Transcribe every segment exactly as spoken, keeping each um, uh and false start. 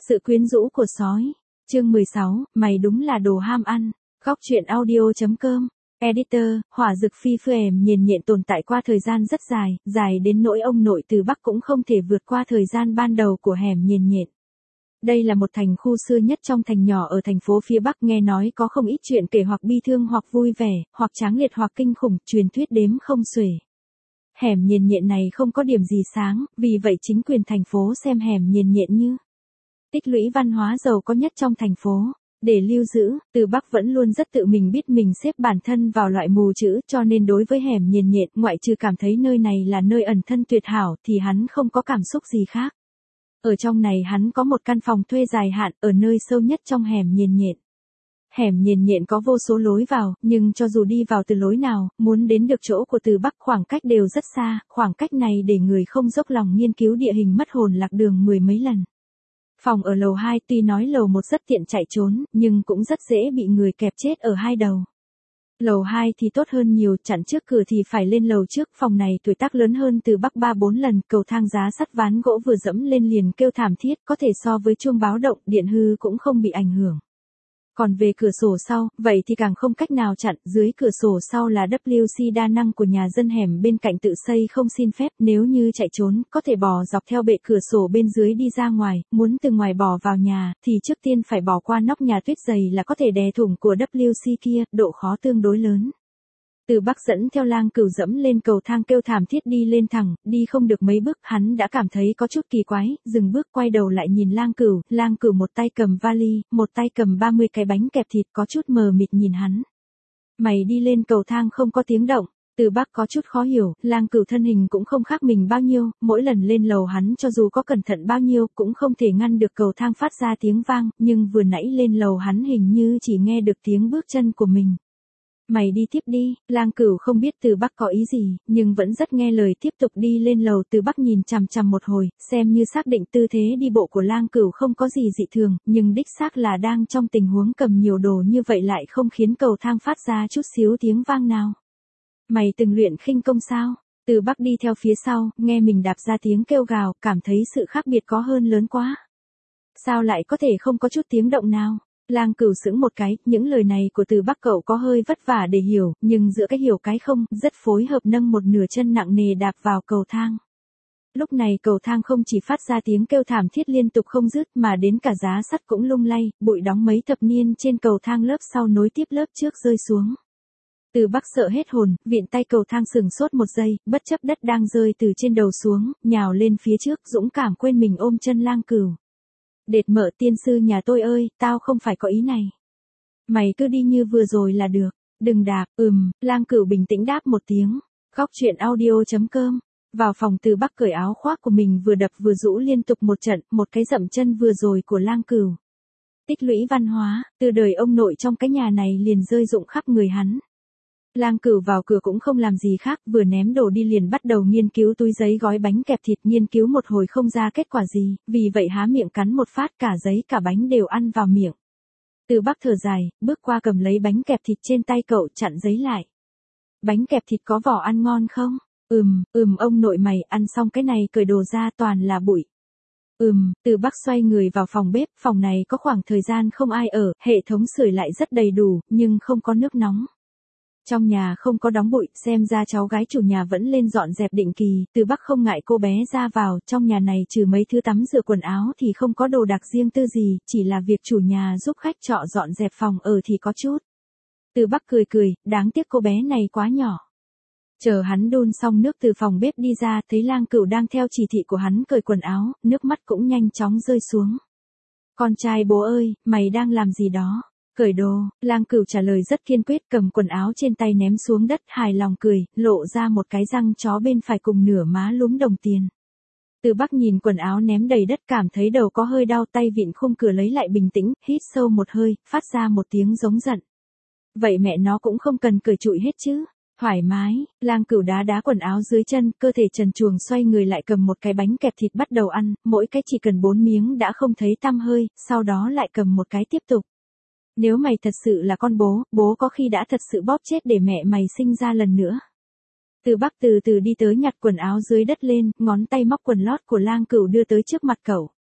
Sự quyến rũ của sói. Chương mười sáu, mày đúng là đồ ham ăn. Góc truyện audio chấm com. Editor, hỏa dực phi phư ẻm nhiền nhện tồn tại qua thời gian rất dài, dài đến nỗi ông nội từ Bắc cũng không thể vượt qua thời gian ban đầu của hẻm nhiền nhện. Đây là một thành khu xưa nhất trong thành nhỏ ở thành phố phía Bắc, nghe nói có không ít chuyện kể hoặc bi thương hoặc vui vẻ, hoặc tráng liệt hoặc kinh khủng, truyền thuyết đếm không xuể. Hẻm nhiền nhện này không có điểm gì sáng, vì vậy chính quyền thành phố xem hẻm nhiền nhện như tích lũy văn hóa giàu có nhất trong thành phố. Để lưu giữ, Từ Bắc vẫn luôn rất tự mình biết mình xếp bản thân vào loại mù chữ, cho nên đối với hẻm nhiền nhện, ngoại trừ cảm thấy nơi này là nơi ẩn thân tuyệt hảo thì hắn không có cảm xúc gì khác. Ở trong này hắn có một căn phòng thuê dài hạn ở nơi sâu nhất trong hẻm nhiền nhện. Hẻm nhiền nhện có vô số lối vào, nhưng cho dù đi vào từ lối nào, muốn đến được chỗ của Từ Bắc khoảng cách đều rất xa, khoảng cách này để người không dốc lòng nghiên cứu địa hình mất hồn lạc đường mười mấy lần. Phòng ở lầu hai tuy nói lầu một rất tiện chạy trốn, nhưng cũng rất dễ bị người kẹp chết ở hai đầu. Lầu hai thì tốt hơn nhiều, chặn trước cửa thì phải lên lầu trước, phòng này tuổi tác lớn hơn Từ Bắc ba bốn lần, cầu thang giá sắt ván gỗ vừa dẫm lên liền kêu thảm thiết, có thể so với chuông báo động, điện hư cũng không bị ảnh hưởng. Còn về cửa sổ sau, vậy thì càng không cách nào chặn, dưới cửa sổ sau là W C đa năng của nhà dân hẻm bên cạnh tự xây không xin phép, nếu như chạy trốn, có thể bò dọc theo bệ cửa sổ bên dưới đi ra ngoài, muốn từ ngoài bò vào nhà, thì trước tiên phải bò qua nóc nhà tuyết dày là có thể đè thủng của W C kia, độ khó tương đối lớn. Từ Bắc dẫn theo Lang Cửu dẫm lên cầu thang kêu thảm thiết đi lên thẳng, đi không được mấy bước, hắn đã cảm thấy có chút kỳ quái, dừng bước quay đầu lại nhìn Lang Cửu, Lang Cửu một tay cầm vali, một tay cầm ba mươi cái bánh kẹp thịt, có chút mờ mịt nhìn hắn. Mày đi lên cầu thang không có tiếng động. Từ Bắc có chút khó hiểu, Lang Cửu thân hình cũng không khác mình bao nhiêu, mỗi lần lên lầu hắn cho dù có cẩn thận bao nhiêu cũng không thể ngăn được cầu thang phát ra tiếng vang, nhưng vừa nãy lên lầu hắn hình như chỉ nghe được tiếng bước chân của mình. Mày đi tiếp đi, Lang Cửu không biết Từ Bắc có ý gì, nhưng vẫn rất nghe lời tiếp tục đi lên lầu. Từ Bắc nhìn chằm chằm một hồi, xem như xác định tư thế đi bộ của Lang Cửu không có gì dị thường, nhưng đích xác là đang trong tình huống cầm nhiều đồ như vậy lại không khiến cầu thang phát ra chút xíu tiếng vang nào. Mày từng luyện khinh công sao? Từ Bắc đi theo phía sau, nghe mình đạp ra tiếng kêu gào, cảm thấy sự khác biệt có hơn lớn quá. Sao lại có thể không có chút tiếng động nào? Lang Cửu sững một cái, những lời này của Từ Bắc cậu có hơi vất vả để hiểu, nhưng giữa cái hiểu cái không, rất phối hợp nâng một nửa chân nặng nề đạp vào cầu thang. Lúc này cầu thang không chỉ phát ra tiếng kêu thảm thiết liên tục không dứt mà đến cả giá sắt cũng lung lay, bụi đóng mấy thập niên trên cầu thang lớp sau nối tiếp lớp trước rơi xuống. Từ Bắc sợ hết hồn, vịn tay cầu thang sừng sốt một giây, bất chấp đất đang rơi từ trên đầu xuống, nhào lên phía trước, dũng cảm quên mình ôm chân Lang Cửu. Đệt mợ tiên sư nhà tôi ơi, tao không phải có ý này. Mày cứ đi như vừa rồi là được, đừng đạp, ừm, Lang Cửu bình tĩnh đáp một tiếng. Góc truyện audio chấm com. Vào phòng Từ Bắc cởi áo khoác của mình vừa đập vừa rũ liên tục một trận, một cái dậm chân vừa rồi của Lang Cửu. Tích lũy văn hóa, từ đời ông nội trong cái nhà này liền rơi rụng khắp người hắn. Lang Cửu vào cửa cũng không làm gì khác, vừa ném đồ đi liền bắt đầu nghiên cứu túi giấy gói bánh kẹp thịt, nghiên cứu một hồi không ra kết quả gì, vì vậy há miệng cắn một phát, cả giấy cả bánh đều ăn vào miệng. Từ Bắc thở dài, bước qua cầm lấy bánh kẹp thịt trên tay cậu, chặn giấy lại. Bánh kẹp thịt có vỏ ăn ngon không? Ừm, ừm ông nội mày ăn xong cái này cởi đồ ra toàn là bụi. Ừm, Từ Bắc xoay người vào phòng bếp, phòng này có khoảng thời gian không ai ở, hệ thống sưởi lại rất đầy đủ, nhưng không có nước nóng. Trong nhà không có đóng bụi, xem ra cháu gái chủ nhà vẫn lên dọn dẹp định kỳ, Từ Bắc không ngại cô bé ra vào, trong nhà này trừ mấy thứ tắm rửa quần áo thì không có đồ đạc riêng tư gì, chỉ là việc chủ nhà giúp khách trọ dọn dẹp phòng ở thì có chút. Từ Bắc cười cười, đáng tiếc cô bé này quá nhỏ. Chờ hắn đun xong nước từ phòng bếp đi ra, thấy Lang Cửu đang theo chỉ thị của hắn cởi quần áo, nước mắt cũng nhanh chóng rơi xuống. Con trai bố ơi, mày đang làm gì đó? Cởi đồ, Lang Cửu trả lời rất kiên quyết, cầm quần áo trên tay ném xuống đất, hài lòng cười, lộ ra một cái răng chó bên phải cùng nửa má lúm đồng tiền. Từ Bắc nhìn quần áo ném đầy đất cảm thấy đầu có hơi đau, tay vịn khung cửa lấy lại bình tĩnh, hít sâu một hơi, phát ra một tiếng giống giận. Vậy mẹ nó cũng không cần cởi trụi hết chứ. Thoải mái, Lang Cửu đá đá quần áo dưới chân, cơ thể trần truồng xoay người lại cầm một cái bánh kẹp thịt bắt đầu ăn, mỗi cái chỉ cần bốn miếng đã không thấy tăm hơi, sau đó lại cầm một cái tiếp tục. Nếu mày thật sự là con bố, bố có khi đã thật sự bóp chết để mẹ mày sinh ra lần nữa. Từ Bắc từ từ đi tới nhặt quần áo dưới đất lên, ngón tay móc quần lót của Lang Cửu đưa tới trước mặt cậu.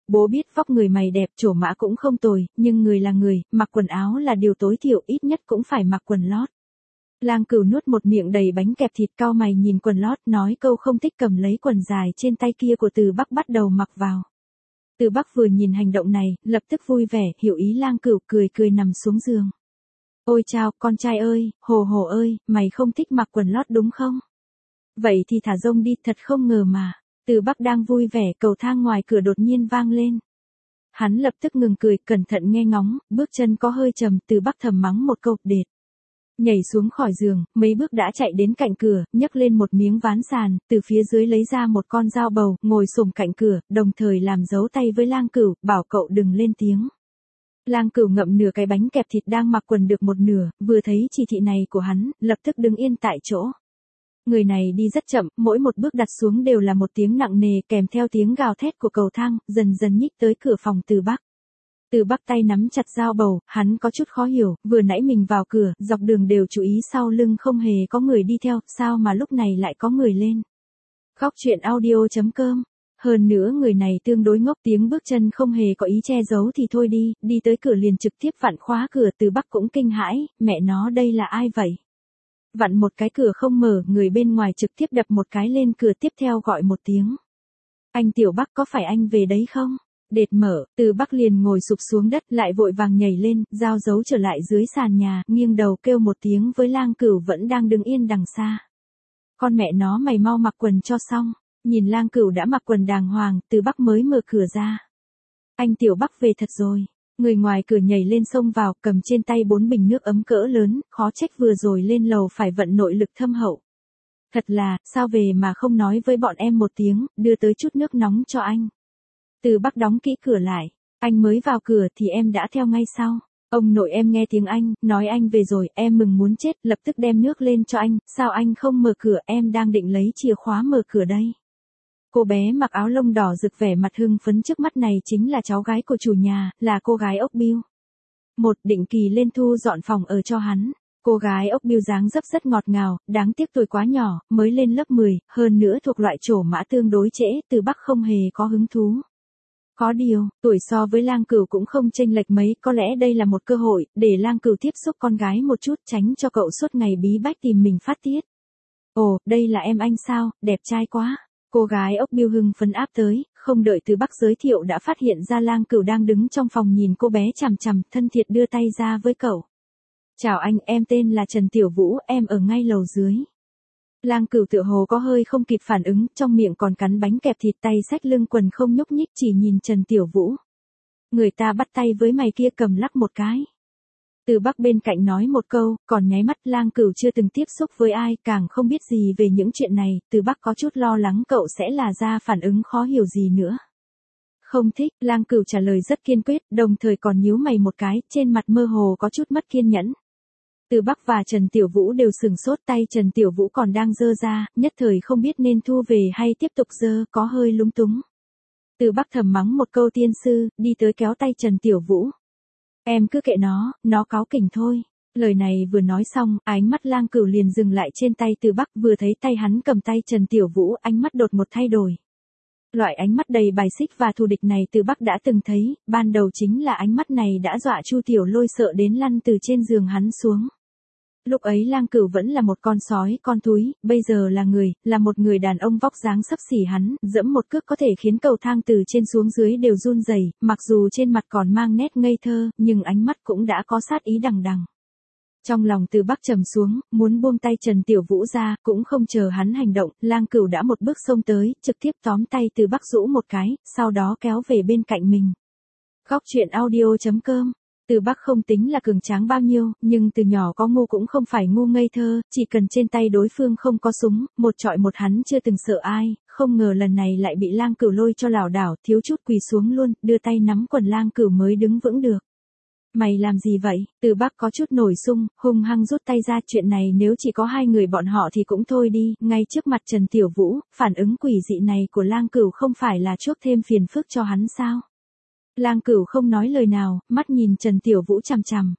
bố biết vóc người mày đẹp, trổ mã cũng không tồi, nhưng người là người, mặc quần áo là điều tối thiểu, ít nhất cũng phải mặc quần lót. Lang Cửu nuốt một miệng đầy bánh kẹp thịt, cau mày nhìn quần lót, nói câu không thích, cầm lấy quần dài trên tay kia của Từ Bắc bắt đầu mặc vào. Từ Bắc vừa nhìn hành động này, lập tức vui vẻ, hiểu ý Lang Cửu, cười cười nằm xuống giường. Ôi chao, con trai ơi, hồ hồ ơi, mày không thích mặc quần lót đúng không? Vậy thì thả rông đi, thật không ngờ mà. Từ Bắc đang vui vẻ, cầu thang ngoài cửa đột nhiên vang lên. Hắn lập tức ngừng cười, cẩn thận nghe ngóng, bước chân có hơi trầm, Từ Bắc thầm mắng một câu, đệt. Nhảy xuống khỏi giường, mấy bước đã chạy đến cạnh cửa, nhấc lên một miếng ván sàn, từ phía dưới lấy ra một con dao bầu, ngồi xổm cạnh cửa, đồng thời làm dấu tay với Lang Cửu, bảo cậu đừng lên tiếng. Lang Cửu ngậm nửa cái bánh kẹp thịt đang mặc quần được một nửa, vừa thấy chỉ thị này của hắn, lập tức đứng yên tại chỗ. Người này đi rất chậm, mỗi một bước đặt xuống đều là một tiếng nặng nề kèm theo tiếng gào thét của cầu thang, dần dần nhích tới cửa phòng Từ Bắc. Từ Bắc tay nắm chặt dao bầu, hắn có chút khó hiểu, vừa nãy mình vào cửa, dọc đường đều chú ý sau lưng không hề có người đi theo, sao mà lúc này lại có người lên. Khóc chuyện audio chấm com. Hơn nữa người này tương đối ngốc, tiếng bước chân không hề có ý che giấu thì thôi đi, đi tới cửa liền trực tiếp vặn khóa cửa. Từ Bắc cũng kinh hãi, mẹ nó đây là ai vậy? Vặn một cái cửa không mở, người bên ngoài trực tiếp đập một cái lên cửa, tiếp theo gọi một tiếng. Anh Tiểu Bắc, có phải anh về đấy không? Đệt mở, Từ Bắc liền ngồi sụp xuống đất, lại vội vàng nhảy lên, giao giấu trở lại dưới sàn nhà, nghiêng đầu kêu một tiếng với Lang Cửu vẫn đang đứng yên đằng xa. Con mẹ nó, mày mau mặc quần cho xong. Nhìn Lang Cửu đã mặc quần đàng hoàng, Từ Bắc mới mở cửa ra. Anh Tiểu Bắc về thật rồi. Người ngoài cửa nhảy lên xông vào, cầm trên tay bốn bình nước ấm cỡ lớn, khó trách vừa rồi lên lầu phải vận nội lực thâm hậu. Thật là, sao về mà không nói với bọn em một tiếng, đưa tới chút nước nóng cho anh. Từ Bắc đóng kỹ cửa lại. Anh mới vào cửa thì em đã theo ngay sau. Ông nội em nghe tiếng anh, nói anh về rồi, em mừng muốn chết, lập tức đem nước lên cho anh. Sao anh không mở cửa, em đang định lấy chìa khóa mở cửa đây. Cô bé mặc áo lông đỏ rực vẻ mặt hưng phấn trước mắt này chính là cháu gái của chủ nhà, là cô gái ốc Bill. Một, định kỳ lên thu dọn phòng ở cho hắn. Cô gái ốc Bill dáng dấp rất ngọt ngào, đáng tiếc tuổi quá nhỏ, mới lên lớp mười, hơn nữa thuộc loại trổ mã tương đối trễ, Từ Bắc không hề có hứng thú. Có điều, tuổi so với Lang Cửu cũng không chênh lệch mấy, có lẽ đây là một cơ hội, để Lang Cửu tiếp xúc con gái một chút, tránh cho cậu suốt ngày bí bách tìm mình phát tiết. Ồ, đây là em anh sao, đẹp trai quá. Cô gái ốc Bill hưng phấn áp tới, không đợi Từ Bắc giới thiệu đã phát hiện ra Lang Cửu đang đứng trong phòng nhìn cô bé chằm chằm, thân thiện đưa tay ra với cậu. Chào anh, em tên là Trần Tiểu Vũ, em ở ngay lầu dưới. Lang Cửu tựa hồ có hơi không kịp phản ứng, trong miệng còn cắn bánh kẹp thịt, tay xách lưng quần không nhúc nhích, chỉ nhìn Trần Tiểu Vũ. Người ta bắt tay với mày kia, cầm lắc một cái. Từ Bắc bên cạnh nói một câu, còn nháy mắt. Lang Cửu chưa từng tiếp xúc với ai, càng không biết gì về những chuyện này, Từ Bắc có chút lo lắng cậu sẽ là ra phản ứng khó hiểu gì nữa. Không thích, Lang Cửu trả lời rất kiên quyết, đồng thời còn nhíu mày một cái, trên mặt mơ hồ có chút mất kiên nhẫn. Từ Bắc và Trần Tiểu Vũ đều sừng sốt, tay Trần Tiểu Vũ còn đang giơ ra, nhất thời không biết nên thu về hay tiếp tục giơ, có hơi lúng túng. Từ Bắc thầm mắng một câu tiên sư, đi tới kéo tay Trần Tiểu Vũ. Em cứ kệ nó, nó cáu kỉnh thôi. Lời này vừa nói xong, ánh mắt Lang Cửu liền dừng lại trên tay Từ Bắc, vừa thấy tay hắn cầm tay Trần Tiểu Vũ, ánh mắt đột một thay đổi. Loại ánh mắt đầy bài xích và thù địch này Từ Bắc đã từng thấy, ban đầu chính là ánh mắt này đã dọa Chu Tiểu Lôi sợ đến lăn từ trên giường hắn xuống. Lúc ấy Lang Cửu vẫn là một con sói, con thúi, bây giờ là người, là một người đàn ông vóc dáng xấp xỉ hắn, dẫm một cước có thể khiến cầu thang từ trên xuống dưới đều run rẩy, mặc dù trên mặt còn mang nét ngây thơ, nhưng ánh mắt cũng đã có sát ý đằng đằng. Trong lòng Từ Bắc trầm xuống, muốn buông tay Trần Tiểu Vũ ra, cũng không chờ hắn hành động, Lang Cửu đã một bước xông tới, trực tiếp tóm tay Từ Bắc rũ một cái, sau đó kéo về bên cạnh mình. Khóc chuyện audio chấm com. Từ Bắc không tính là cường tráng bao nhiêu, nhưng từ nhỏ có ngu cũng không phải ngu ngây thơ, chỉ cần trên tay đối phương không có súng, một trọi một hắn chưa từng sợ ai, không ngờ lần này lại bị Lang Cửu lôi cho lảo đảo, thiếu chút quỳ xuống luôn, đưa tay nắm quần Lang Cửu mới đứng vững được. Mày làm gì vậy? Từ Bắc có chút nổi sung, hung hăng rút tay ra, chuyện này nếu chỉ có hai người bọn họ thì cũng thôi đi, ngay trước mặt Trần Tiểu Vũ, phản ứng quỷ dị này của Lang Cửu không phải là chuốc thêm phiền phức cho hắn sao? Lang Cửu không nói lời nào, mắt nhìn Trần Tiểu Vũ chằm chằm.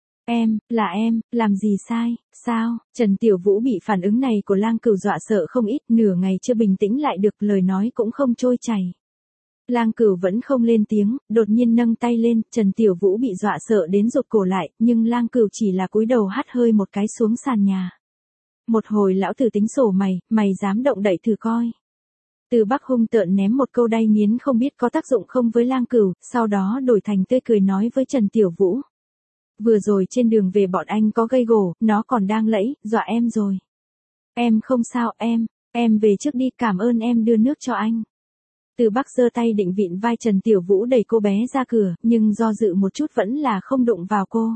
Em, là em, làm gì sai, sao? Trần Tiểu Vũ bị phản ứng này của Lang Cửu dọa sợ không ít, nửa ngày chưa bình tĩnh lại được, lời nói cũng không trôi chảy. Lang Cửu vẫn không lên tiếng, đột nhiên nâng tay lên, Trần Tiểu Vũ bị dọa sợ đến rụt cổ lại, nhưng Lang Cửu chỉ là cúi đầu hắt hơi một cái xuống sàn nhà. Một hồi lão tử tính sổ mày, mày dám động đậy thử coi. Từ Bắc hung tợn ném một câu đay nghiến không biết có tác dụng không với Lang Cửu, sau đó đổi thành tươi cười nói với Trần Tiểu Vũ. Vừa rồi trên đường về bọn anh có gây gổ, nó còn đang lẫy, dọa em rồi. Em không sao em, em về trước đi, cảm ơn em đưa nước cho anh. Từ Bắc giơ tay định vịn vai Trần Tiểu Vũ đẩy cô bé ra cửa, nhưng do dự một chút vẫn là không đụng vào cô.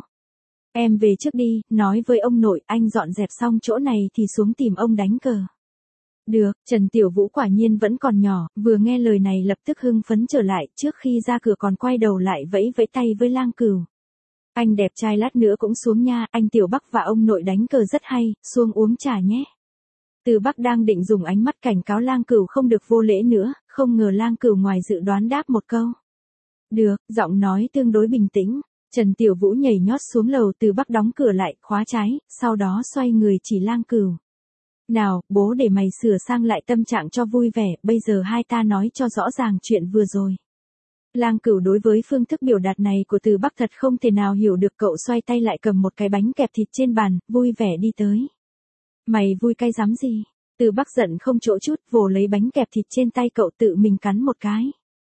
Em về trước đi, nói với ông nội, anh dọn dẹp xong chỗ này thì xuống tìm ông đánh cờ. Được, Trần Tiểu Vũ quả nhiên vẫn còn nhỏ, vừa nghe lời này lập tức hưng phấn trở lại, trước khi ra cửa còn quay đầu lại vẫy vẫy tay với Lang Cửu. Anh đẹp trai lát nữa cũng xuống nha, anh Tiểu Bắc và ông nội đánh cờ rất hay, xuống uống trà nhé. Từ Bắc đang định dùng ánh mắt cảnh cáo Lang Cửu không được vô lễ nữa, không ngờ Lang Cửu ngoài dự đoán đáp một câu. Được, giọng nói tương đối bình tĩnh. Trần Tiểu Vũ nhảy nhót xuống lầu, Từ Bắc đóng cửa lại, khóa trái, sau đó xoay người chỉ Lang Cửu. Nào, bố để mày sửa sang lại tâm trạng cho vui vẻ, bây giờ hai ta nói cho rõ ràng chuyện vừa rồi. Lang Cửu đối với phương thức biểu đạt này của Từ Bắc thật không thể nào hiểu được, cậu xoay tay lại cầm một cái bánh kẹp thịt trên bàn, vui vẻ đi tới. Mày vui cay dám gì? Từ Bắc giận không chỗ chút, vồ lấy bánh kẹp thịt trên tay cậu tự mình cắn một cái.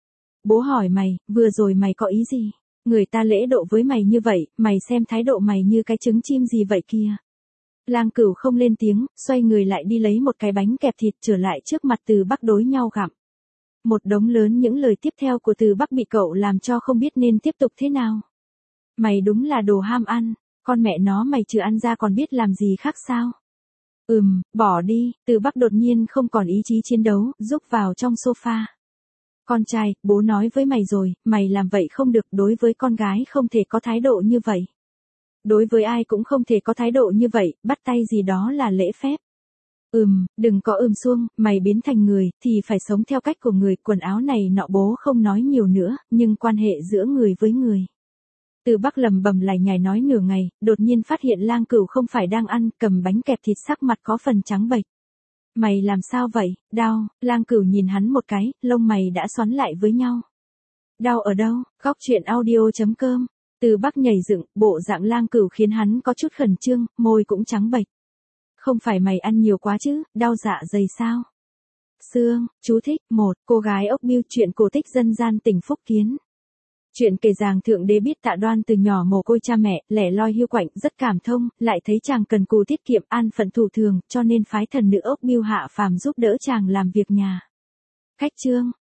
Bố hỏi mày, vừa rồi mày có ý gì? Người ta lễ độ với mày như vậy, mày xem thái độ mày như cái trứng chim gì vậy kia? Lang Cửu không lên tiếng, xoay người lại đi lấy một cái bánh kẹp thịt trở lại trước mặt Từ Bắc đối nhau gặm. Một đống lớn những lời tiếp theo của Từ Bắc bị cậu làm cho không biết nên tiếp tục thế nào. Mày đúng là đồ ham ăn, con mẹ nó mày trừ ăn ra còn biết làm gì khác sao? Ừm, bỏ đi, Từ Bắc đột nhiên không còn ý chí chiến đấu, rúc vào trong sofa. Con trai, bố nói với mày rồi, mày làm vậy không được, đối với con gái không thể có thái độ như vậy. Đối với ai cũng không thể có thái độ như vậy, bắt tay gì đó là lễ phép. Ừm, đừng có ừm xuông, mày biến thành người, thì phải sống theo cách của người, quần áo này nọ bố không nói nhiều nữa, nhưng quan hệ giữa người với người. Từ Bắc lầm bầm lải nhải nói nửa ngày, đột nhiên phát hiện Lang Cửu không phải đang ăn, cầm bánh kẹp thịt sắc mặt có phần trắng bệch. Mày làm sao vậy, đau, Lang Cửu nhìn hắn một cái, lông mày đã xoắn lại với nhau. Đau ở đâu, góc truyện audio chấm com. Từ Bắc nhảy dựng, bộ dạng Lang Cửu khiến hắn có chút khẩn trương, môi cũng trắng bệch. Không phải mày ăn nhiều quá chứ, đau dạ dày sao? Xương, chú thích, một, cô gái ốc bươu, chuyện cổ tích dân gian tỉnh Phúc Kiến. Chuyện kể rằng thượng đế biết Tạ Đoan từ nhỏ mồ côi cha mẹ, lẻ loi hiu quạnh, rất cảm thông, lại thấy chàng cần cù tiết kiệm, an phận thủ thường, cho nên phái thần nữ ốc bươu hạ phàm giúp đỡ chàng làm việc nhà. Khách chương.